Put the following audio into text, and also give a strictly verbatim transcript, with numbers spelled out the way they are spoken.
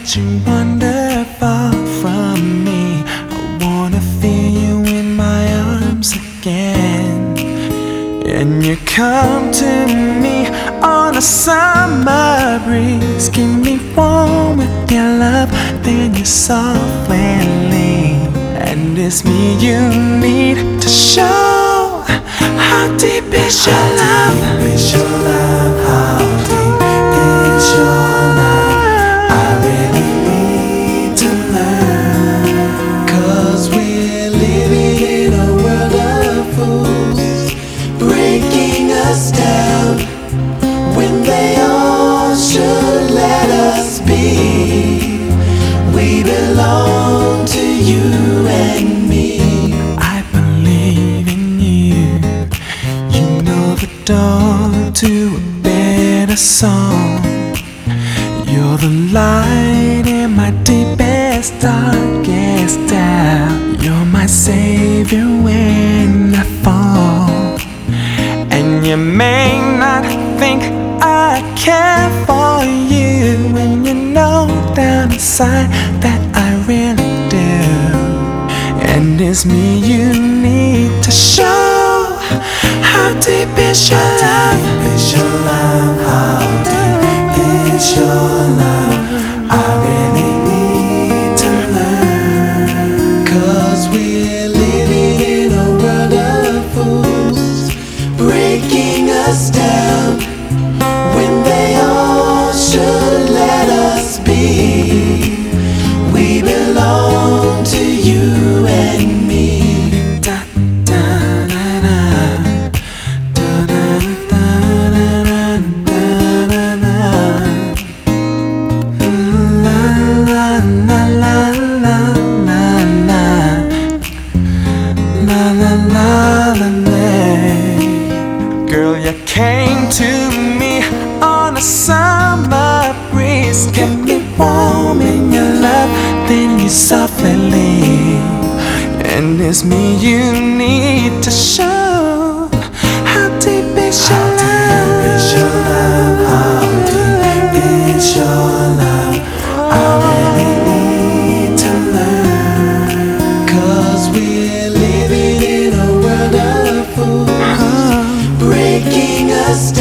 that you wander far from me. I wanna feel you in my arms again. And you come to me on a summer breeze. Keep me warm with your love, then you softly leave. And it's me you need to show. How deep is your love? How deep is your love? How deep is your love? I really need to learn. Cause we're living in a world of fools, breaking us down when they all should let us be. We belong to you and me. I believe in you. You know the door to a better song. You're the light in my deepest, darkest doubt. You're my savior when I fall. And you may not think I care for you, when you know down inside that I really do. And it's me you need to show. How deep is your love? How deep is your love? How deep is your love? I really need to learn. Cause we're living in a world of fools, breaking us down when they all should let us be. We belong to you and me. Da, da, da, da. Da, da, da, da, da, da, da. La, la, la, la, la, la. La, la, la, la, la. Girl, you came to me on a summer breeze. Kept me warm in your love, then you softly leave. And it's me you need to show. How deep is your love? How deep is your love? How deep is your love? I really need to learn. Cause we're living in a world of fools, breaking us down